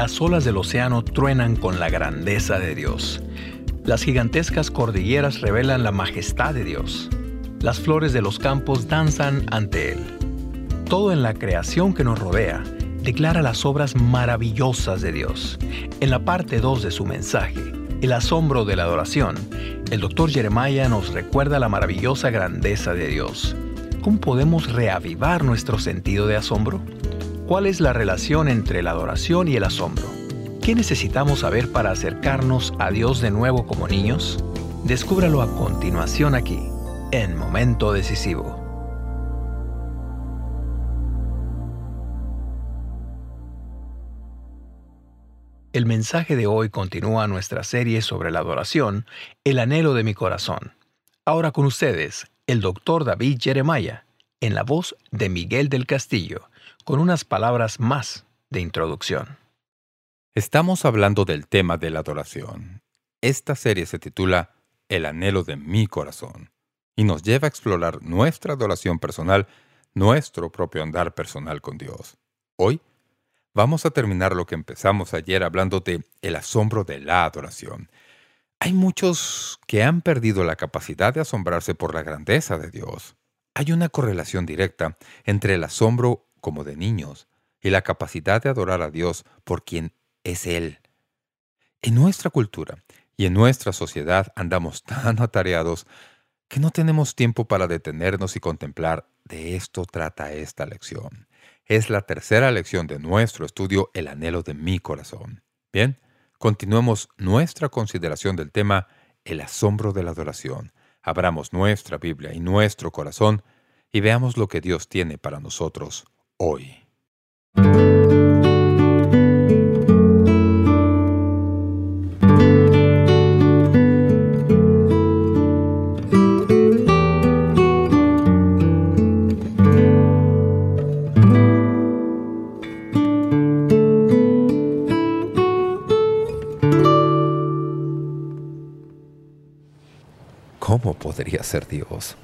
Las olas del océano truenan con la grandeza de Dios. Las gigantescas cordilleras revelan la majestad de Dios. Las flores de los campos danzan ante Él. Todo en la creación que nos rodea declara las obras maravillosas de Dios. En la parte 2 de su mensaje, El asombro de la adoración, el Dr. Jeremiah nos recuerda la maravillosa grandeza de Dios. ¿Cómo podemos reavivar nuestro sentido de asombro? ¿Cuál es la relación entre la adoración y el asombro? ¿Qué necesitamos saber para acercarnos a Dios de nuevo como niños? Descúbralo a continuación aquí, en Momento Decisivo. El mensaje de hoy continúa nuestra serie sobre la adoración, El anhelo de mi corazón. Ahora con ustedes, el Dr. David Jeremiah, en la voz de Miguel del Castillo, con unas palabras más de introducción. Estamos hablando del tema de la adoración. Esta serie se titula El anhelo de mi corazón y nos lleva a explorar nuestra adoración personal, nuestro propio andar personal con Dios. Hoy vamos a terminar lo que empezamos ayer hablando de el asombro de la adoración. Hay muchos que han perdido la capacidad de asombrarse por la grandeza de Dios. Hay una correlación directa entre el asombro como de niños y la capacidad de adorar a Dios por quien es Él. En nuestra cultura y en nuestra sociedad andamos tan atareados que no tenemos tiempo para detenernos y contemplar. De esto trata esta lección. Es la tercera lección de nuestro estudio, El anhelo de mi corazón. Bien, continuemos nuestra consideración del tema, el asombro de la adoración. Abramos nuestra Biblia y nuestro corazón y veamos lo que Dios tiene para nosotros hoy. ¿Cómo podría ser Dios?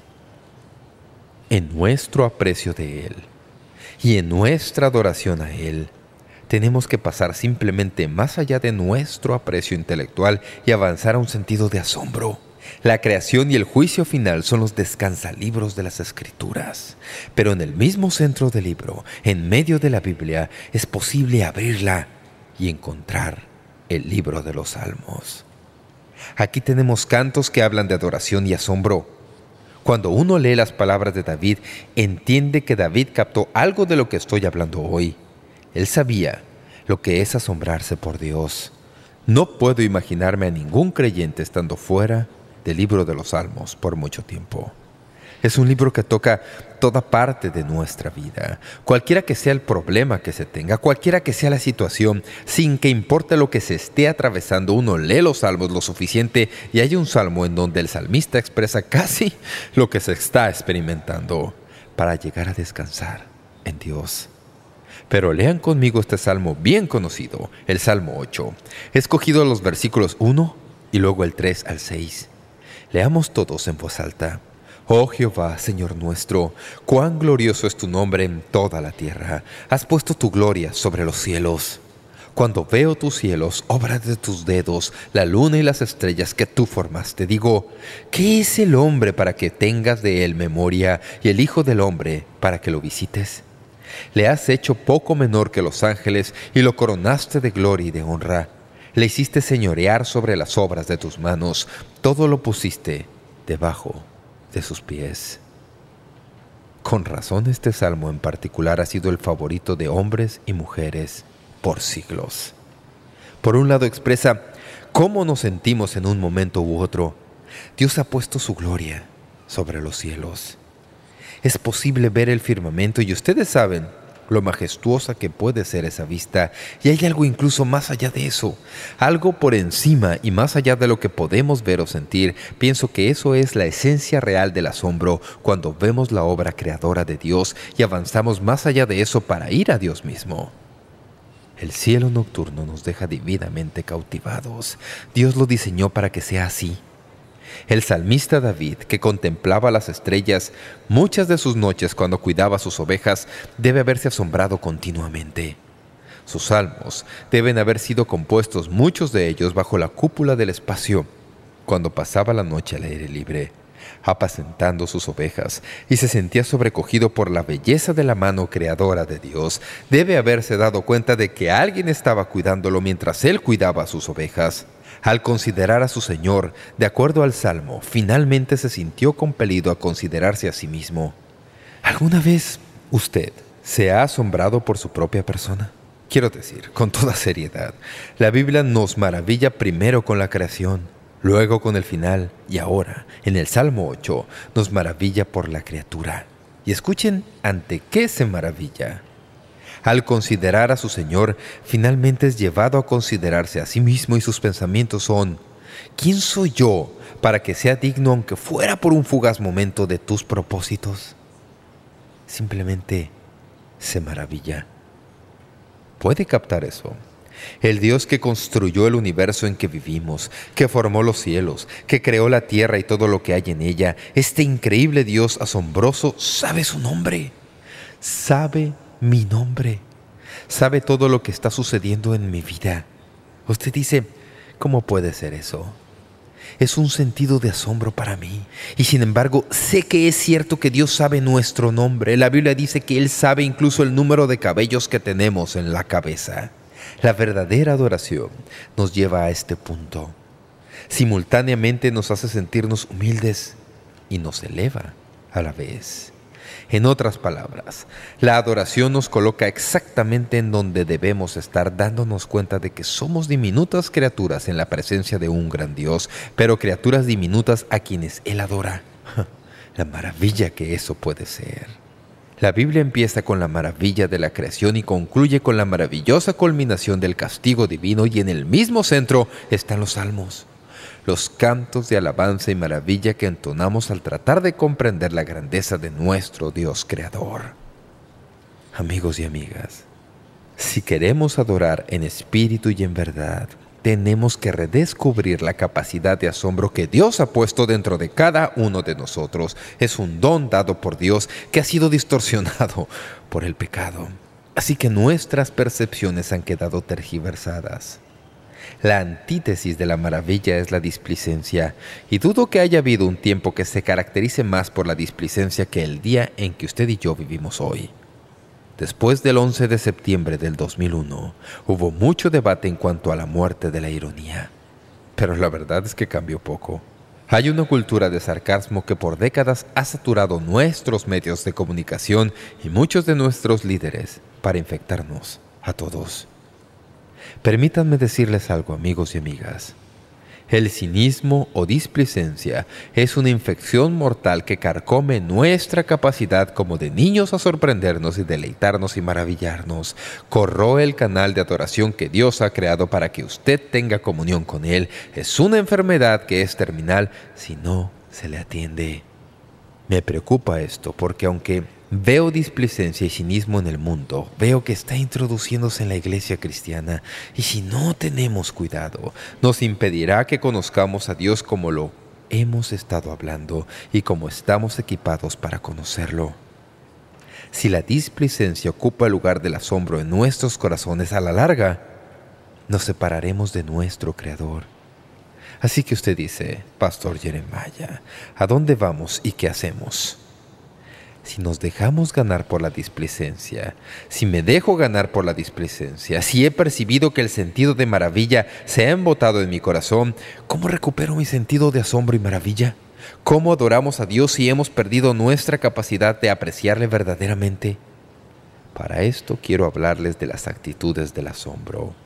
En nuestro aprecio de Él y en nuestra adoración a Él, tenemos que pasar simplemente más allá de nuestro aprecio intelectual y avanzar a un sentido de asombro. La creación y el juicio final son los descansalibros de las Escrituras. Pero en el mismo centro del libro, en medio de la Biblia, es posible abrirla y encontrar el libro de los Salmos. Aquí tenemos cantos que hablan de adoración y asombro. Cuando uno lee las palabras de David, entiende que David captó algo de lo que estoy hablando hoy. Él sabía lo que es asombrarse por Dios. No puedo imaginarme a ningún creyente estando fuera del libro de los Salmos por mucho tiempo. Es un libro que toca toda parte de nuestra vida. Cualquiera que sea el problema que se tenga, cualquiera que sea la situación, sin que importe lo que se esté atravesando, uno lee los Salmos lo suficiente y hay un salmo en donde el salmista expresa casi lo que se está experimentando para llegar a descansar en Dios. Pero lean conmigo este salmo bien conocido, el Salmo 8. He escogido los versículos 1 y luego el 3 al 6. Leamos todos en voz alta. Oh Jehová, Señor nuestro, cuán glorioso es tu nombre en toda la tierra. Has puesto tu gloria sobre los cielos. Cuando veo tus cielos, obra de tus dedos, la luna y las estrellas que tú formaste, digo, ¿qué es el hombre para que tengas de él memoria y el hijo del hombre para que lo visites? Le has hecho poco menor que los ángeles y lo coronaste de gloria y de honra. Le hiciste señorear sobre las obras de tus manos. Todo lo pusiste debajo de sus pies. Con razón este salmo en particular ha sido el favorito de hombres y mujeres por siglos. Por un lado expresa cómo nos sentimos en un momento u otro. Dios ha puesto su gloria sobre los cielos. Es posible ver el firmamento y ustedes saben lo majestuosa que puede ser esa vista. Y hay algo incluso más allá de eso, algo por encima y más allá de lo que podemos ver o sentir. Pienso que eso es la esencia real del asombro cuando vemos la obra creadora de Dios y avanzamos más allá de eso para ir a Dios mismo. El cielo nocturno nos deja divinamente cautivados. Dios lo diseñó para que sea así. El salmista David, que contemplaba las estrellas muchas de sus noches cuando cuidaba sus ovejas, debe haberse asombrado continuamente. Sus salmos deben haber sido compuestos, muchos de ellos bajo la cúpula del espacio, cuando pasaba la noche al aire libre, apacentando sus ovejas, y se sentía sobrecogido por la belleza de la mano creadora de Dios. Debe haberse dado cuenta de que alguien estaba cuidándolo mientras él cuidaba a sus ovejas. Al considerar a su Señor, de acuerdo al Salmo, finalmente se sintió compelido a considerarse a sí mismo. ¿Alguna vez usted se ha asombrado por su propia persona? Quiero decir, con toda seriedad, la Biblia nos maravilla primero con la creación, luego con el final, y ahora, en el Salmo 8, nos maravilla por la criatura. Y escuchen ante qué se maravilla. Al considerar a su Señor, finalmente es llevado a considerarse a sí mismo, y sus pensamientos son: ¿quién soy yo para que sea digno, aunque fuera por un fugaz momento, de tus propósitos? Simplemente se maravilla. ¿Puede captar eso? El Dios que construyó el universo en que vivimos, que formó los cielos, que creó la tierra y todo lo que hay en ella, este increíble Dios asombroso sabe su nombre, sabe mi nombre, sabe todo lo que está sucediendo en mi vida. Usted dice, ¿cómo puede ser eso? Es un sentido de asombro para mí. Y sin embargo, sé que es cierto que Dios sabe nuestro nombre. La Biblia dice que Él sabe incluso el número de cabellos que tenemos en la cabeza. La verdadera adoración nos lleva a este punto. Simultáneamente nos hace sentirnos humildes y nos eleva a la vez. En otras palabras, la adoración nos coloca exactamente en donde debemos estar, dándonos cuenta de que somos diminutas criaturas en la presencia de un gran Dios, pero criaturas diminutas a quienes Él adora. La maravilla que eso puede ser. La Biblia empieza con la maravilla de la creación y concluye con la maravillosa culminación del castigo divino, y en el mismo centro están los salmos, los cantos de alabanza y maravilla que entonamos al tratar de comprender la grandeza de nuestro Dios Creador. Amigos y amigas, si queremos adorar en espíritu y en verdad, tenemos que redescubrir la capacidad de asombro que Dios ha puesto dentro de cada uno de nosotros. Es un don dado por Dios que ha sido distorsionado por el pecado. Así que nuestras percepciones han quedado tergiversadas. La antítesis de la maravilla es la displicencia, y dudo que haya habido un tiempo que se caracterice más por la displicencia que el día en que usted y yo vivimos hoy. Después del 11 de septiembre del 2001, hubo mucho debate en cuanto a la muerte de la ironía. Pero la verdad es que cambió poco. Hay una cultura de sarcasmo que por décadas ha saturado nuestros medios de comunicación y muchos de nuestros líderes para infectarnos a todos. Permítanme decirles algo, amigos y amigas. El cinismo o displicencia es una infección mortal que carcome nuestra capacidad como de niños a sorprendernos y deleitarnos y maravillarnos. Corroe el canal de adoración que Dios ha creado para que usted tenga comunión con Él. Es una enfermedad que es terminal si no se le atiende. Me preocupa esto porque aunque veo displicencia y cinismo en el mundo, veo que está introduciéndose en la iglesia cristiana, y si no tenemos cuidado, nos impedirá que conozcamos a Dios como lo hemos estado hablando y como estamos equipados para conocerlo. Si la displicencia ocupa el lugar del asombro en nuestros corazones, a la larga nos separaremos de nuestro Creador. Así que usted dice, Pastor Jeremiah, ¿a dónde vamos y qué hacemos? Si nos dejamos ganar por la displicencia, si me dejo ganar por la displicencia, si he percibido que el sentido de maravilla se ha embotado en mi corazón, ¿cómo recupero mi sentido de asombro y maravilla? ¿Cómo adoramos a Dios si hemos perdido nuestra capacidad de apreciarle verdaderamente? Para esto quiero hablarles de las actitudes del asombro.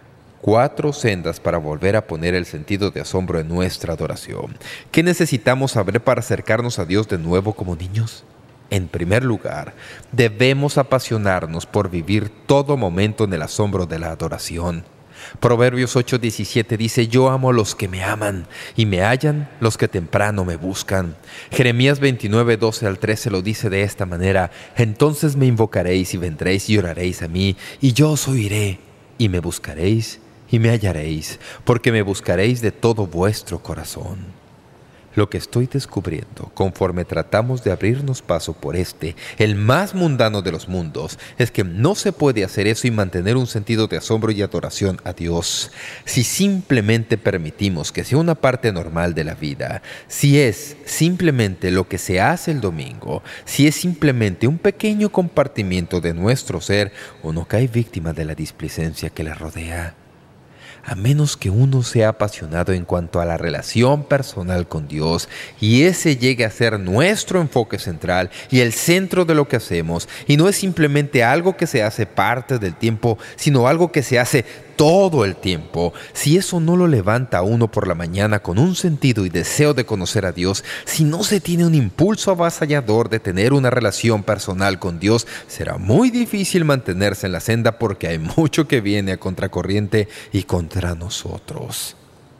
4 sendas para volver a poner el sentido de asombro en nuestra adoración. ¿Qué necesitamos saber para acercarnos a Dios de nuevo como niños? En primer lugar, debemos apasionarnos por vivir todo momento en el asombro de la adoración. Proverbios 8:17 dice, «Yo amo a los que me aman, y me hallan los que temprano me buscan». Jeremías 29:12 al 13 lo dice de esta manera, «Entonces me invocaréis y vendréis y oraréis a mí, y yo os oiré, y me buscaréis y me hallaréis, porque me buscaréis de todo vuestro corazón». Lo que estoy descubriendo, conforme tratamos de abrirnos paso por el más mundano de los mundos, es que no se puede hacer eso y mantener un sentido de asombro y adoración a Dios si simplemente permitimos que sea una parte normal de la vida, si es simplemente lo que se hace el domingo, si es simplemente un pequeño compartimiento de nuestro ser, o no cae víctima de la displicencia que le rodea. A menos que uno sea apasionado en cuanto a la relación personal con Dios y ese llegue a ser nuestro enfoque central y el centro de lo que hacemos, y no es simplemente algo que se hace parte del tiempo, sino algo que se hace todo el tiempo, si eso no lo levanta a uno por la mañana con un sentido y deseo de conocer a Dios, si no se tiene un impulso avasallador de tener una relación personal con Dios, será muy difícil mantenerse en la senda porque hay mucho que viene a contracorriente y contra nosotros.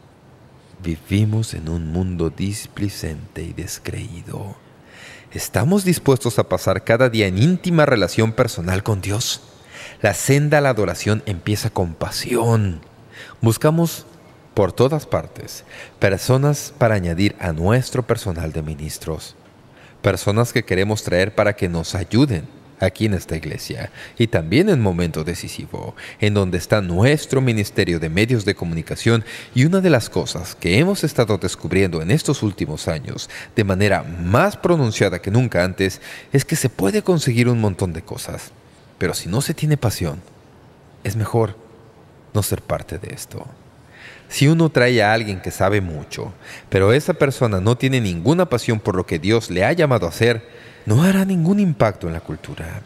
Vivimos en un mundo displicente y descreído. ¿Estamos dispuestos a pasar cada día en íntima relación personal con Dios? La senda a la adoración empieza con pasión. Buscamos por todas partes personas para añadir a nuestro personal de ministros. Personas que queremos traer para que nos ayuden aquí en esta iglesia y también en momento decisivo, en donde está nuestro ministerio de medios de comunicación. Y una de las cosas que hemos estado descubriendo en estos últimos años de manera más pronunciada que nunca antes es que se puede conseguir un montón de cosas. Pero si no se tiene pasión, es mejor no ser parte de esto. Si uno trae a alguien que sabe mucho, pero esa persona no tiene ninguna pasión por lo que Dios le ha llamado a hacer, no hará ningún impacto en la cultura.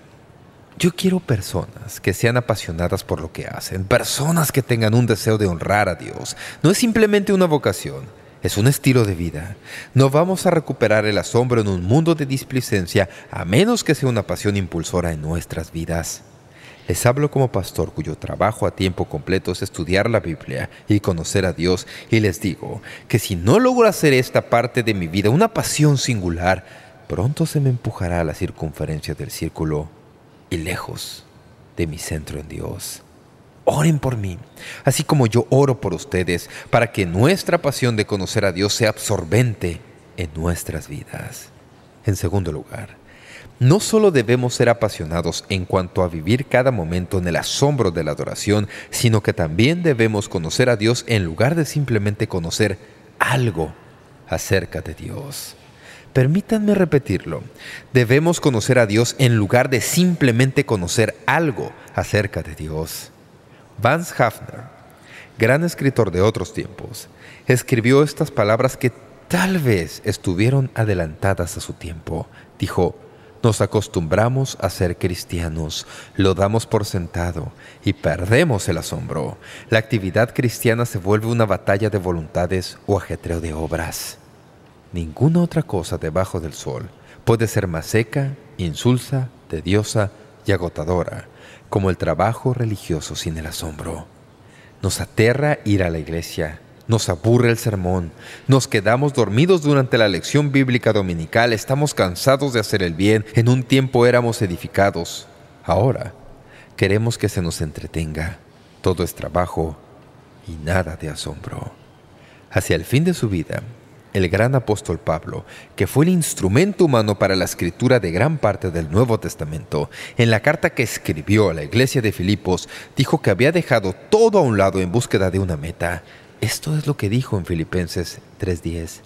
Yo quiero personas que sean apasionadas por lo que hacen, personas que tengan un deseo de honrar a Dios. No es simplemente una vocación, es un estilo de vida. No vamos a recuperar el asombro en un mundo de displicencia a menos que sea una pasión impulsora en nuestras vidas. Les hablo como pastor cuyo trabajo a tiempo completo es estudiar la Biblia y conocer a Dios, y les digo que si no logro hacer esta parte de mi vida una pasión singular, pronto se me empujará a la circunferencia del círculo y lejos de mi centro en Dios. Oren por mí, así como yo oro por ustedes, para que nuestra pasión de conocer a Dios sea absorbente en nuestras vidas. En segundo lugar, no solo debemos ser apasionados en cuanto a vivir cada momento en el asombro de la adoración, sino que también debemos conocer a Dios en lugar de simplemente conocer algo acerca de Dios. Permítanme repetirlo. Debemos conocer a Dios en lugar de simplemente conocer algo acerca de Dios. Vance Havner, gran escritor de otros tiempos, escribió estas palabras que tal vez estuvieron adelantadas a su tiempo. Dijo: nos acostumbramos a ser cristianos, lo damos por sentado y perdemos el asombro. La actividad cristiana se vuelve una batalla de voluntades o ajetreo de obras. Ninguna otra cosa debajo del sol puede ser más seca, insulsa, tediosa y agotadora como el trabajo religioso sin el asombro. Nos aterra ir a la iglesia, nos aburre el sermón, nos quedamos dormidos durante la lección bíblica dominical, estamos cansados de hacer el bien. En un tiempo éramos edificados, ahora queremos que se nos entretenga. Todo es trabajo y nada de asombro. Hacia el fin de su vida, el gran apóstol Pablo, que fue el instrumento humano para la escritura de gran parte del Nuevo Testamento, en la carta que escribió a la iglesia de Filipos, dijo que había dejado todo a un lado en búsqueda de una meta. Esto es lo que dijo en Filipenses 3:10.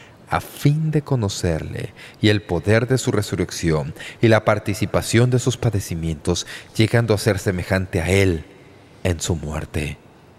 A fin de conocerle y el poder de su resurrección y la participación de sus padecimientos, llegando a ser semejante a Él en su muerte.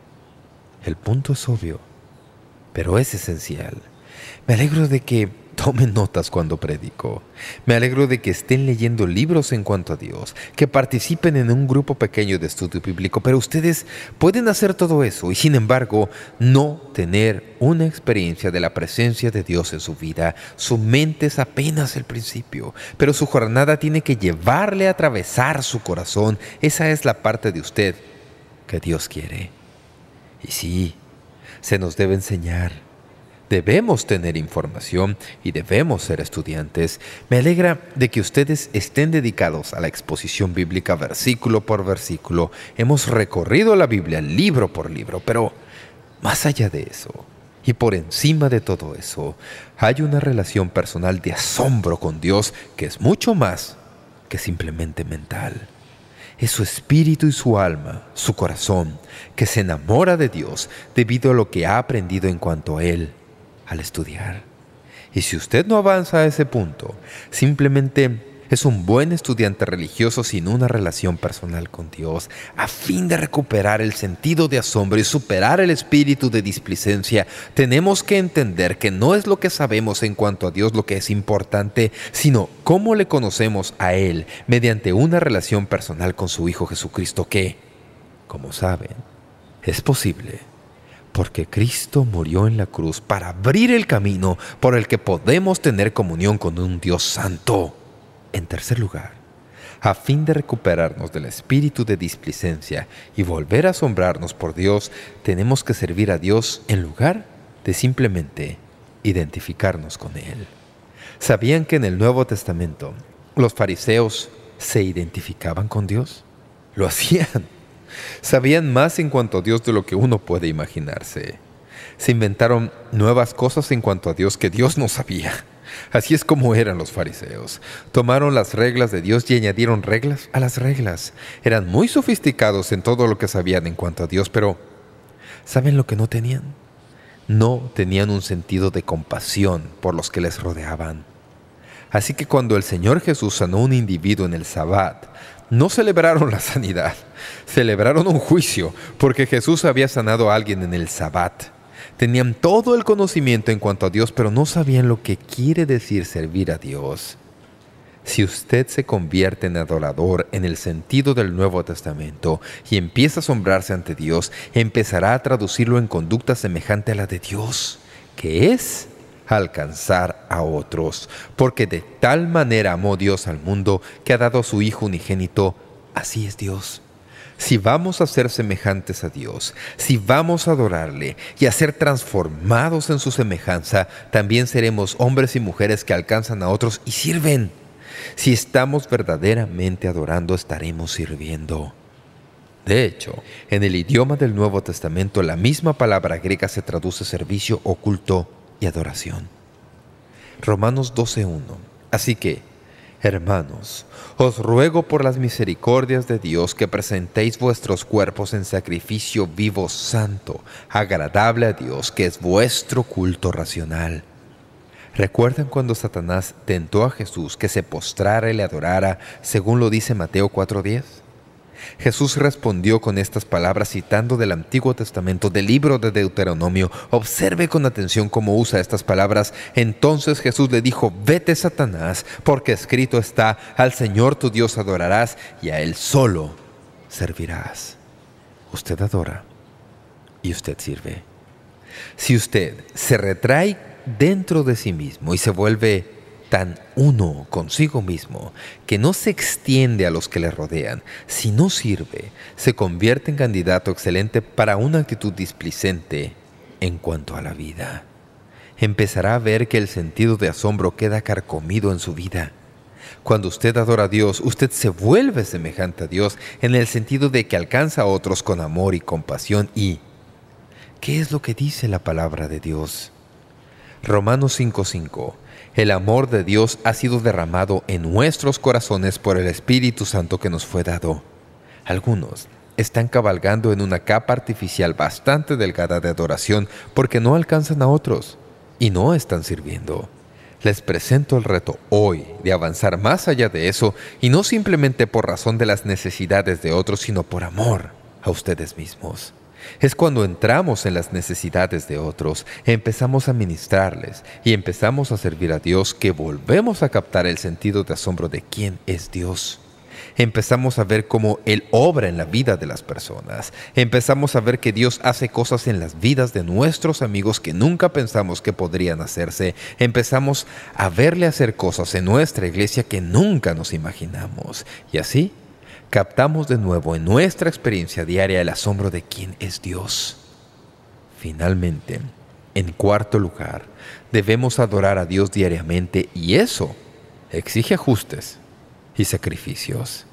El punto es obvio, pero es esencial. Me alegro de que tomen notas cuando predico. Me alegro de que estén leyendo libros en cuanto a Dios, que participen en un grupo pequeño de estudio bíblico, pero ustedes pueden hacer todo eso y, sin embargo, no tener una experiencia de la presencia de Dios en su vida. Su mente es apenas el principio, pero su jornada tiene que llevarle a atravesar su corazón. Esa es la parte de usted que Dios quiere. Y sí, se nos debe enseñar. Debemos tener información y debemos ser estudiantes. Me alegra de que ustedes estén dedicados a la exposición bíblica versículo por versículo. Hemos recorrido la Biblia libro por libro, pero más allá de eso, Y por encima de todo eso, hay una relación personal de asombro con Dios que es mucho más que simplemente mental. Es su espíritu y su alma, su corazón, que se enamora de Dios debido a lo que ha aprendido en cuanto a Él al estudiar. Y si usted no avanza a ese punto, simplemente es un buen estudiante religioso sin una relación personal con Dios. A fin de recuperar el sentido de asombro y superar el espíritu de displicencia, tenemos que entender que no es lo que sabemos en cuanto a Dios lo que es importante, sino cómo le conocemos a Él mediante una relación personal con su Hijo Jesucristo que, como saben, es posible porque Cristo murió en la cruz para abrir el camino por el que podemos tener comunión con un Dios santo. En tercer lugar, a fin de recuperarnos del espíritu de displicencia y volver a asombrarnos por Dios, tenemos que servir a Dios en lugar de simplemente identificarnos con Él. ¿Sabían que en el Nuevo Testamento los fariseos se identificaban con Dios? Lo hacían. Sabían más en cuanto a Dios de lo que uno puede imaginarse. Se inventaron nuevas cosas en cuanto a Dios que Dios no sabía. Así es como eran los fariseos. Tomaron las reglas de Dios y añadieron reglas a las reglas. Eran muy sofisticados en todo lo que sabían en cuanto a Dios, pero ¿saben lo que no tenían? No tenían un sentido de compasión por los que les rodeaban. Así que cuando el Señor Jesús sanó a un individuo en el Sabbat, no celebraron la sanidad, celebraron un juicio, porque Jesús había sanado a alguien en el Sabbat. Tenían todo el conocimiento en cuanto a Dios, pero no sabían lo que quiere decir servir a Dios. Si usted se convierte en adorador en el sentido del Nuevo Testamento y empieza a asombrarse ante Dios, empezará a traducirlo en conducta semejante a la de Dios, que es alcanzar a otros, porque de tal manera amó Dios al mundo que ha dado a su Hijo unigénito. Así es Dios. Si vamos a ser semejantes a Dios, si vamos a adorarle y a ser transformados en su semejanza, también seremos hombres y mujeres que alcanzan a otros y sirven. Si estamos verdaderamente adorando, estaremos sirviendo. De hecho, en el idioma del Nuevo Testamento, la misma palabra griega se traduce servicio, culto y adoración. Romanos 12:1. Así que, hermanos, os ruego por las misericordias de Dios que presentéis vuestros cuerpos en sacrificio vivo, santo, agradable a Dios, que es vuestro culto racional. ¿Recuerdan cuando Satanás tentó a Jesús que se postrara y le adorara, según lo dice Mateo 4:10? Jesús respondió con estas palabras citando del Antiguo Testamento, del libro de Deuteronomio. Observe con atención cómo usa estas palabras. Entonces Jesús le dijo: «Vete, Satanás, porque escrito está: al Señor tu Dios adorarás y a Él solo servirás». Usted adora y usted sirve. Si usted se retrae dentro de sí mismo y se vuelve tan uno consigo mismo que no se extiende a los que le rodean, si no sirve, se convierte en candidato excelente para una actitud displicente en cuanto a la vida. Empezará a ver que el sentido de asombro queda carcomido en su vida. Cuando usted adora a Dios, usted se vuelve semejante a Dios en el sentido de que alcanza a otros con amor y compasión. ¿Y qué es lo que dice la palabra de Dios? Romanos 5:5. El amor de Dios ha sido derramado en nuestros corazones por el Espíritu Santo que nos fue dado. Algunos están cabalgando en una capa artificial bastante delgada de adoración porque no alcanzan a otros y no están sirviendo. Les presento el reto hoy de avanzar más allá de eso, y no simplemente por razón de las necesidades de otros, sino por amor a ustedes mismos. Es cuando entramos en las necesidades de otros, empezamos a ministrarles y empezamos a servir a Dios, que volvemos a captar el sentido de asombro de quién es Dios. Empezamos a ver cómo Él obra en la vida de las personas. Empezamos a ver que Dios hace cosas en las vidas de nuestros amigos que nunca pensamos que podrían hacerse. Empezamos a verle hacer cosas en nuestra iglesia que nunca nos imaginamos. Y así captamos de nuevo en nuestra experiencia diaria el asombro de quién es Dios. Finalmente, en cuarto lugar, debemos adorar a Dios diariamente, y eso exige ajustes y sacrificios.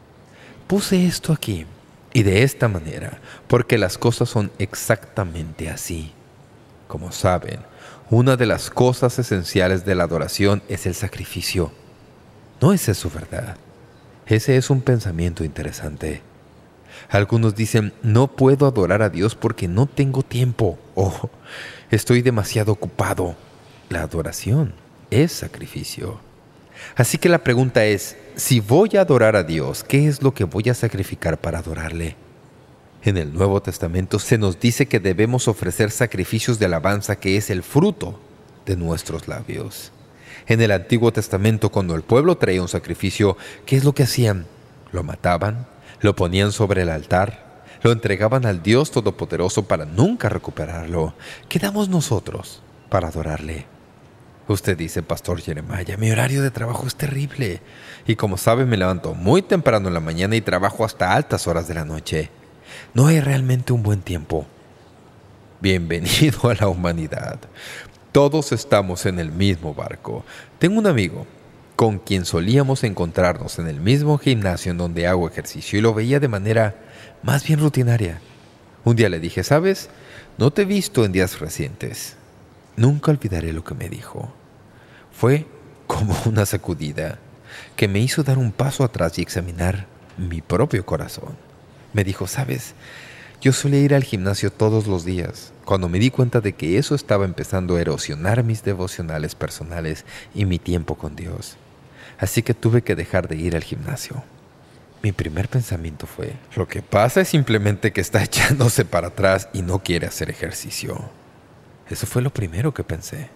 Puse esto aquí y de esta manera porque las cosas son exactamente así. Como saben, una de las cosas esenciales de la adoración es el sacrificio. ¿No es eso verdad? Ese es un pensamiento interesante. Algunos dicen, no puedo adorar a Dios porque no tengo tiempo. O estoy demasiado ocupado. La adoración es sacrificio. Así que la pregunta es, si voy a adorar a Dios, ¿qué es lo que voy a sacrificar para adorarle? En el Nuevo Testamento se nos dice que debemos ofrecer sacrificios de alabanza que es el fruto de nuestros labios. En el Antiguo Testamento, cuando el pueblo traía un sacrificio, ¿qué es lo que hacían? Lo mataban, lo ponían sobre el altar, lo entregaban al Dios Todopoderoso para nunca recuperarlo. ¿Qué damos nosotros para adorarle? Usted dice, Pastor Jeremiah, mi horario de trabajo es terrible. Y como sabe, me levanto muy temprano en la mañana y trabajo hasta altas horas de la noche. No hay realmente un buen tiempo. Bienvenido a la humanidad. Todos estamos en el mismo barco. Tengo un amigo con quien solíamos encontrarnos en el mismo gimnasio en donde hago ejercicio y lo veía de manera más bien rutinaria. Un día le dije, ¿sabes? No te he visto en días recientes. Nunca olvidaré lo que me dijo. Fue como una sacudida que me hizo dar un paso atrás y examinar mi propio corazón. Me dijo, ¿sabes? Yo solía ir al gimnasio todos los días. Cuando me di cuenta de que eso estaba empezando a erosionar mis devocionales personales y mi tiempo con Dios. Así que tuve que dejar de ir al gimnasio. Mi primer pensamiento fue, lo que pasa es simplemente que está echándose para atrás y no quiere hacer ejercicio. Eso fue lo primero que pensé.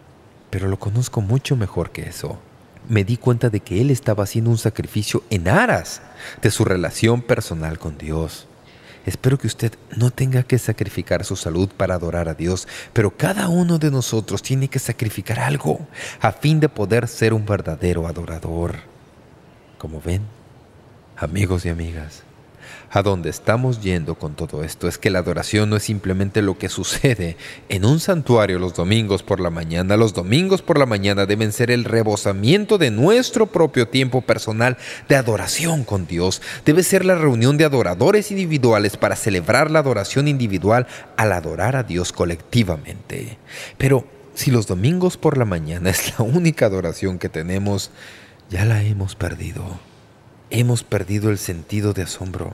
Pero lo conozco mucho mejor que eso. Me di cuenta de que él estaba haciendo un sacrificio en aras de su relación personal con Dios. Espero que usted no tenga que sacrificar su salud para adorar a Dios, pero cada uno de nosotros tiene que sacrificar algo a fin de poder ser un verdadero adorador. Como ven, amigos y amigas, a donde estamos yendo con todo esto es que la adoración no es simplemente lo que sucede en un santuario los domingos por la mañana. Los domingos por la mañana deben ser el rebosamiento de nuestro propio tiempo personal de adoración con Dios. Debe ser la reunión de adoradores individuales para celebrar la adoración individual al adorar a Dios colectivamente. Pero si los domingos por la mañana es la única adoración que tenemos, ya la hemos perdido. Hemos perdido el sentido de asombro.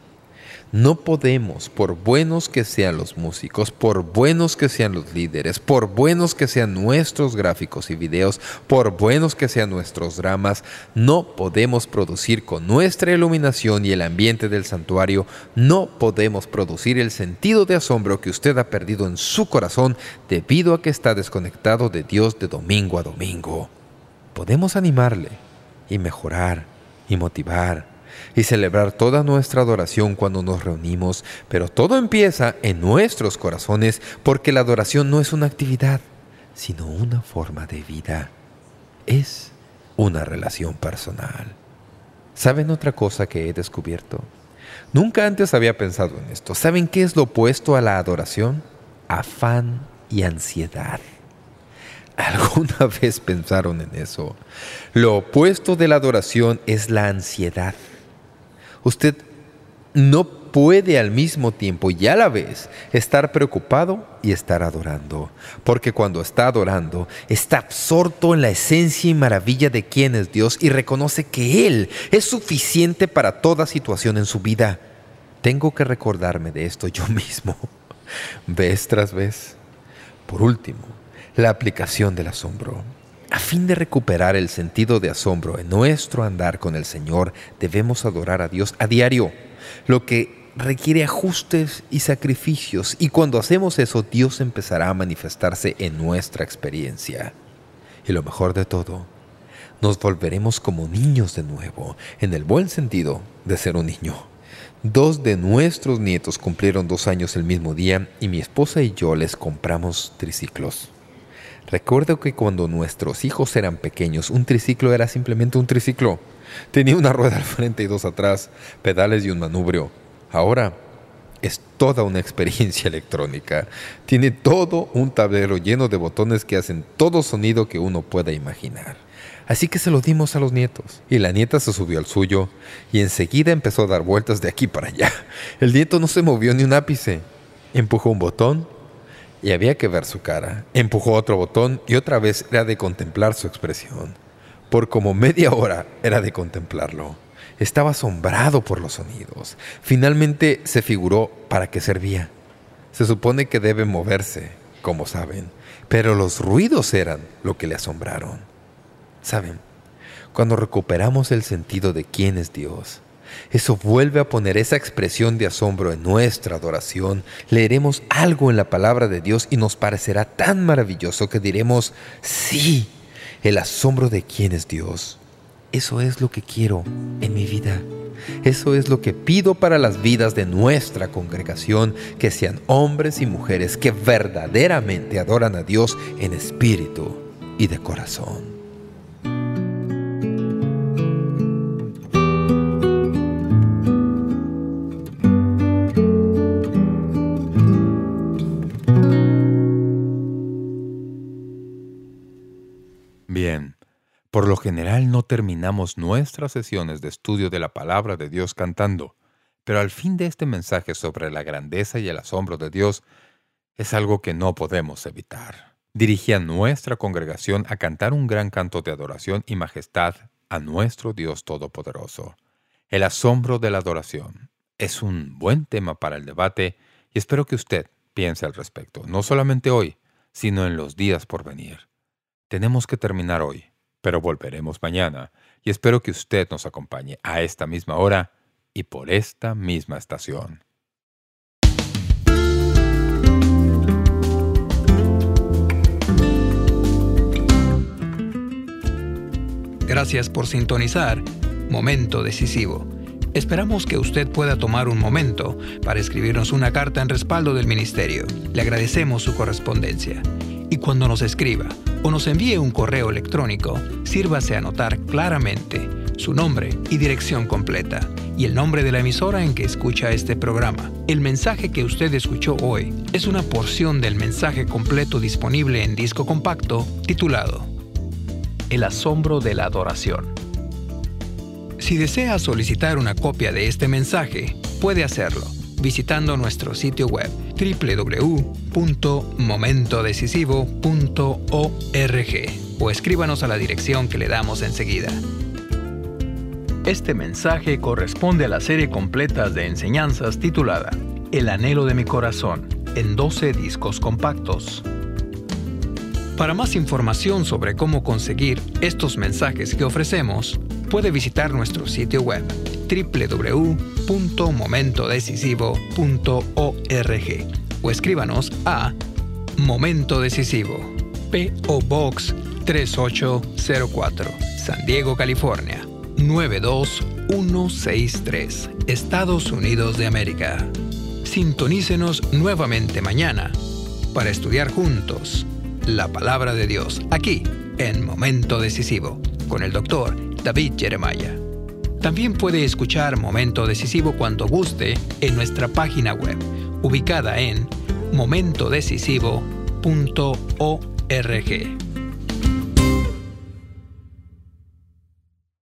No podemos, por buenos que sean los músicos, por buenos que sean los líderes, por buenos que sean nuestros gráficos y videos, por buenos que sean nuestros dramas, no podemos producir con nuestra iluminación y el ambiente del santuario, no podemos producir el sentido de asombro que usted ha perdido en su corazón debido a que está desconectado de Dios de domingo a domingo. Podemos animarle y mejorar y motivar y celebrar toda nuestra adoración cuando nos reunimos, pero todo empieza en nuestros corazones porque la adoración no es una actividad, sino una forma de vida. Es una relación personal. ¿Saben otra cosa que he descubierto? Nunca antes había pensado en esto. ¿Saben qué es lo opuesto a la adoración? Afán y ansiedad. ¿Alguna vez pensaron en eso? Lo opuesto de la adoración es la ansiedad. Usted no puede al mismo tiempo y a la vez estar preocupado y estar adorando. Porque cuando está adorando, está absorto en la esencia y maravilla de quién es Dios y reconoce que Él es suficiente para toda situación en su vida. Tengo que recordarme de esto yo mismo, vez tras vez. Por último, la aplicación del asombro. A fin de recuperar el sentido de asombro en nuestro andar con el Señor, debemos adorar a Dios a diario, lo que requiere ajustes y sacrificios. Y cuando hacemos eso, Dios empezará a manifestarse en nuestra experiencia. Y lo mejor de todo, nos volveremos como niños de nuevo, en el buen sentido de ser un niño. 2 de nuestros nietos cumplieron 2 años el mismo día y mi esposa y yo les compramos triciclos. Recuerdo que cuando nuestros hijos eran pequeños, un triciclo era simplemente un triciclo. Tenía una rueda al frente y 2 atrás, pedales y un manubrio. Ahora es toda una experiencia electrónica. Tiene todo un tablero lleno de botones que hacen todo sonido que uno pueda imaginar. Así que se lo dimos a los nietos. Y la nieta se subió al suyo y enseguida empezó a dar vueltas de aquí para allá. El nieto no se movió ni un ápice. Empujó un botón y había que ver su cara. Empujó otro botón y otra vez era de contemplar su expresión. Por como media hora era de contemplarlo. Estaba asombrado por los sonidos. Finalmente se figuró para qué servía. Se supone que debe moverse, como saben, pero los ruidos eran lo que le asombraron. ¿Saben? Cuando recuperamos el sentido de quién es Dios, eso vuelve a poner esa expresión de asombro en nuestra adoración. Leeremos algo en la palabra de Dios y nos parecerá tan maravilloso que diremos, sí, el asombro de quién es Dios. Eso es lo que quiero en mi vida. Eso es lo que pido para las vidas de nuestra congregación, que sean hombres y mujeres que verdaderamente adoran a Dios en espíritu y de corazón. Bien, por lo general no terminamos nuestras sesiones de estudio de la palabra de Dios cantando, pero al fin de este mensaje sobre la grandeza y el asombro de Dios es algo que no podemos evitar. Dirigí a nuestra congregación a cantar un gran canto de adoración y majestad a nuestro Dios Todopoderoso. El asombro de la adoración es un buen tema para el debate y espero que usted piense al respecto, no solamente hoy, sino en los días por venir. Tenemos que terminar hoy, pero volveremos mañana y espero que usted nos acompañe a esta misma hora y por esta misma estación. Gracias por sintonizar Momento Decisivo. Esperamos que usted pueda tomar un momento para escribirnos una carta en respaldo del ministerio. Le agradecemos su correspondencia. Y cuando nos escriba o nos envíe un correo electrónico, sírvase a anotar claramente su nombre y dirección completa y el nombre de la emisora en que escucha este programa. El mensaje que usted escuchó hoy es una porción del mensaje completo disponible en disco compacto titulado El asombro de la adoración. Si desea solicitar una copia de este mensaje, puede hacerlo visitando nuestro sitio web www.momentodecisivo.org o escríbanos a la dirección que le damos enseguida. Este mensaje corresponde a la serie completa de enseñanzas titulada El anhelo de mi corazón, en 12 discos compactos. Para más información sobre cómo conseguir estos mensajes que ofrecemos, puede visitar nuestro sitio web www.momentodecisivo.org o escríbanos a Momento Decisivo, P.O. Box 3804, San Diego, California 92163, Estados Unidos de América. Sintonícenos nuevamente mañana para estudiar juntos la palabra de Dios aquí en Momento Decisivo con el Dr. David Jeremiah. También puede escuchar Momento Decisivo cuando guste en nuestra página web, ubicada en momentodecisivo.org.